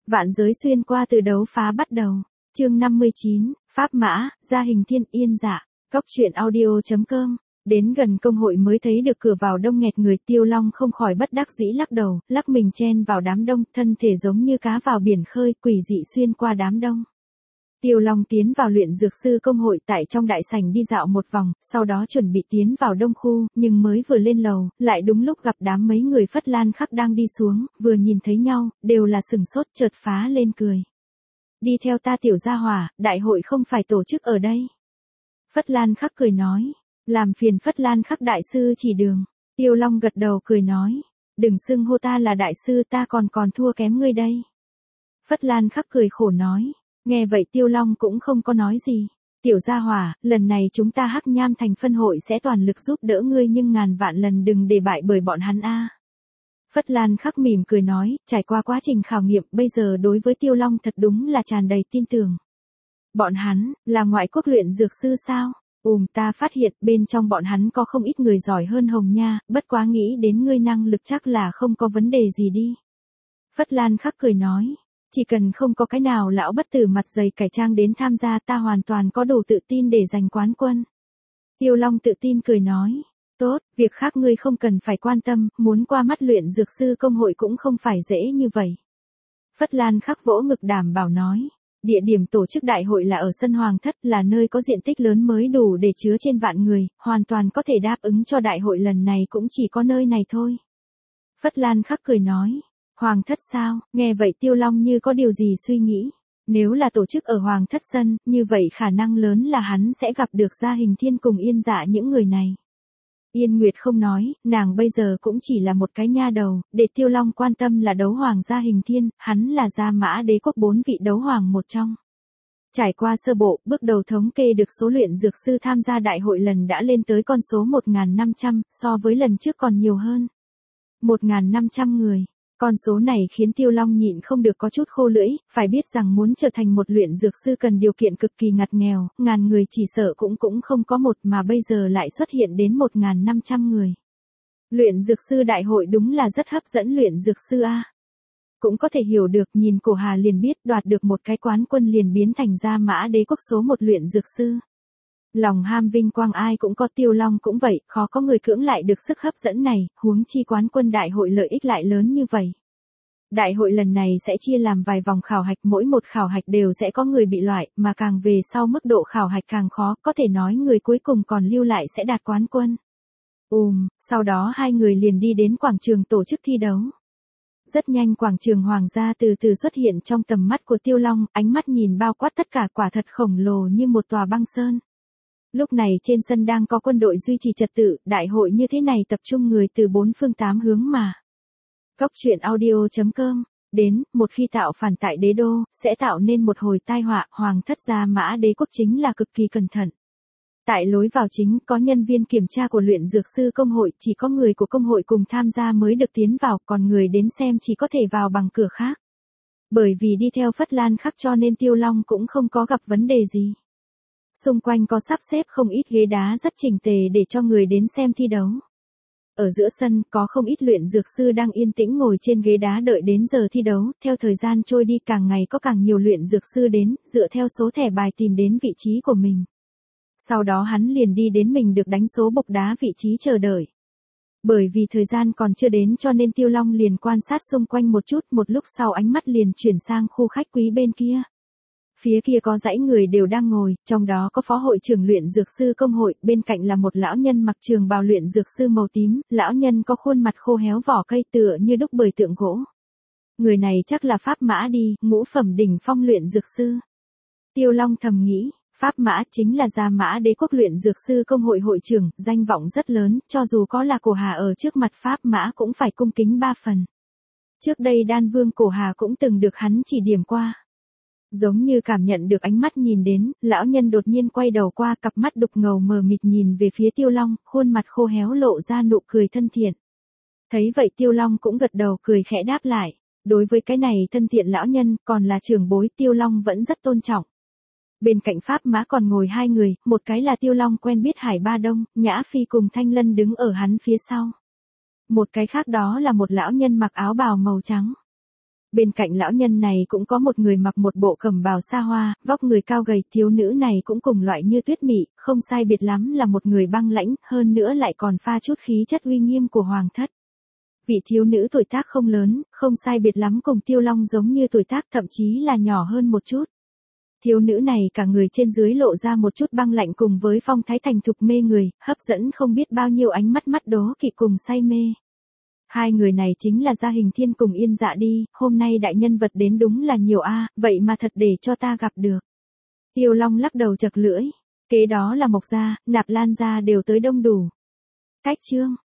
Vạn giới xuyên qua từ đấu phá bắt đầu. Chương 59, Pháp Mã, Gia Hình Thiên Yên Dạ. Cóc truyện audio.com. Đến gần công hội mới thấy được cửa vào đông nghẹt người, Tiêu Long không khỏi bất đắc dĩ lắc đầu, lắc mình chen vào đám đông, thân thể giống như cá vào biển khơi, quỷ dị xuyên qua đám đông. Tiêu Long tiến vào luyện dược sư công hội, tại trong đại sảnh đi dạo một vòng, sau đó chuẩn bị tiến vào đông khu, nhưng mới vừa lên lầu, lại đúng lúc gặp đám mấy người Phất Lan Khắc đang đi xuống, vừa nhìn thấy nhau, đều là sừng sốt, chợt phá lên cười. Đi theo ta tiểu gia hỏa, đại hội không phải tổ chức ở đây. Phất Lan Khắc cười nói, làm phiền Phất Lan Khắc đại sư chỉ đường. Tiêu Long gật đầu cười nói, đừng xưng hô ta là đại sư, ta còn thua kém ngươi đây. Phất Lan Khắc cười khổ nói. Nghe vậy Tiêu Long cũng không có nói gì. Tiểu gia hỏa, lần này chúng ta Hắc Nham thành phân hội sẽ toàn lực giúp đỡ ngươi, nhưng ngàn vạn lần đừng để bại bởi bọn hắn a. Phất Lan Khắc mỉm cười nói, trải qua quá trình khảo nghiệm, bây giờ đối với Tiêu Long thật đúng là tràn đầy tin tưởng. Bọn hắn, là ngoại quốc luyện dược sư sao? Ta phát hiện bên trong bọn hắn có không ít người giỏi hơn Hồng Nha, bất quá nghĩ đến ngươi năng lực chắc là không có vấn đề gì đi. Phất Lan Khắc cười nói. Chỉ cần không có cái nào lão bất tử mặt dày cải trang đến tham gia, ta hoàn toàn có đủ tự tin để giành quán quân. Tiêu Long tự tin cười nói, tốt, việc khác ngươi không cần phải quan tâm, muốn qua mắt luyện dược sư công hội cũng không phải dễ như vậy. Phất Lan Khắc vỗ ngực đảm bảo nói, địa điểm tổ chức đại hội là ở sân Hoàng Thất, là nơi có diện tích lớn mới đủ để chứa trên vạn người, hoàn toàn có thể đáp ứng cho đại hội lần này, cũng chỉ có nơi này thôi. Phất Lan Khắc cười nói. Hoàng Thất sao? Nghe vậy Tiêu Long như có điều gì suy nghĩ. Nếu là tổ chức ở Hoàng Thất sân, như vậy khả năng lớn là hắn sẽ gặp được Gia Hình Thiên cùng Yên Dạ những người này. Yên Nguyệt không nói, nàng bây giờ cũng chỉ là một cái nha đầu, để Tiêu Long quan tâm là đấu hoàng Gia Hình Thiên, hắn là Gia Mã Đế quốc 4 vị đấu hoàng một trong. Trải qua sơ bộ, bước đầu thống kê được số luyện dược sư tham gia đại hội lần đã lên tới con số 1.500, so với lần trước còn nhiều hơn. 1.500 người. Con số này khiến Tiêu Long nhịn không được có chút khô lưỡi, phải biết rằng muốn trở thành một luyện dược sư cần điều kiện cực kỳ ngặt nghèo, ngàn người chỉ sợ cũng không có một, mà bây giờ lại xuất hiện đến 1.500 người. Luyện dược sư đại hội đúng là rất hấp dẫn luyện dược sư a. Cũng có thể hiểu được, nhìn Cổ Hà liền biết, đoạt được một cái quán quân liền biến thành Gia Mã Đế quốc số 1 luyện dược sư. Lòng ham vinh quang ai cũng có, Tiêu Long cũng vậy, khó có người cưỡng lại được sức hấp dẫn này, huống chi quán quân đại hội lợi ích lại lớn như vậy. Đại hội lần này sẽ chia làm vài vòng khảo hạch, mỗi một khảo hạch đều sẽ có người bị loại, mà càng về sau mức độ khảo hạch càng khó, có thể nói người cuối cùng còn lưu lại sẽ đạt quán quân. Sau đó hai người liền đi đến quảng trường tổ chức thi đấu. Rất nhanh quảng trường Hoàng gia từ từ xuất hiện trong tầm mắt của Tiêu Long, ánh mắt nhìn bao quát tất cả, quả thật khổng lồ như một tòa băng sơn. Lúc này trên sân đang có quân đội duy trì trật tự, đại hội như thế này tập trung người từ 4 phương 8 hướng mà. Cóc truyện audio.com. Đến, một khi tạo phản tại đế đô, sẽ tạo nên một hồi tai họa, Hoàng Thất Gia Mã Đế quốc chính là cực kỳ cẩn thận. Tại lối vào chính có nhân viên kiểm tra của luyện dược sư công hội, chỉ có người của công hội cùng tham gia mới được tiến vào, còn người đến xem chỉ có thể vào bằng cửa khác. Bởi vì đi theo Phất Lan Khắc cho nên Tiêu Long cũng không có gặp vấn đề gì. Xung quanh có sắp xếp không ít ghế đá rất chỉnh tề để cho người đến xem thi đấu. Ở giữa sân có không ít luyện dược sư đang yên tĩnh ngồi trên ghế đá đợi đến giờ thi đấu, theo thời gian trôi đi càng ngày có càng nhiều luyện dược sư đến, dựa theo số thẻ bài tìm đến vị trí của mình. Sau đó hắn liền đi đến mình được đánh số bộc đá vị trí chờ đợi. Bởi vì thời gian còn chưa đến cho nên Tiêu Long liền quan sát xung quanh một chút, một lúc sau ánh mắt liền chuyển sang khu khách quý bên kia. Phía kia có dãy người đều đang ngồi, trong đó có phó hội trưởng luyện dược sư công hội, bên cạnh là một lão nhân mặc trường bào luyện dược sư màu tím, lão nhân có khuôn mặt khô héo vỏ cây tựa như đúc bởi tượng gỗ. Người này chắc là Pháp Mã đi, ngũ phẩm đỉnh phong luyện dược sư. Tiêu Long thầm nghĩ, Pháp Mã chính là Gia Mã Đế quốc luyện dược sư công hội hội trưởng, danh vọng rất lớn, cho dù có là Cổ Hà ở trước mặt Pháp Mã cũng phải cung kính 3 phần. Trước đây Đan Vương Cổ Hà cũng từng được hắn chỉ điểm qua. Giống như cảm nhận được ánh mắt nhìn đến, lão nhân đột nhiên quay đầu qua, cặp mắt đục ngầu mờ mịt nhìn về phía Tiêu Long, khuôn mặt khô héo lộ ra nụ cười thân thiện. Thấy vậy Tiêu Long cũng gật đầu cười khẽ đáp lại. Đối với cái này thân thiện lão nhân, còn là trưởng bối, Tiêu Long vẫn rất tôn trọng. Bên cạnh Pháp Mã còn ngồi hai người, một cái là Tiêu Long quen biết Hải Ba Đông, Nhã Phi cùng Thanh Lân đứng ở hắn phía sau. Một cái khác đó là một lão nhân mặc áo bào màu trắng. Bên cạnh lão nhân này cũng có một người mặc một bộ cẩm bào xa hoa, vóc người cao gầy, thiếu nữ này cũng cùng loại như Tuyết Mị, không sai biệt lắm là một người băng lãnh, hơn nữa lại còn pha chút khí chất uy nghiêm của hoàng thất. Vị thiếu nữ tuổi tác không lớn, không sai biệt lắm cùng Tiêu Long giống như tuổi tác, thậm chí là nhỏ hơn một chút. Thiếu nữ này cả người trên dưới lộ ra một chút băng lạnh cùng với phong thái thành thục mê người, hấp dẫn không biết bao nhiêu ánh mắt mắt đố kỵ cùng say mê. Hai người này chính là Gia Hình Thiên cùng Yên Dạ đi, hôm nay đại nhân vật đến đúng là nhiều a, vậy mà thật để cho ta gặp được. Tiêu Long lắc đầu chật lưỡi, kế đó là Mộc gia, Nạp Lan gia đều tới đông đủ. Cách chương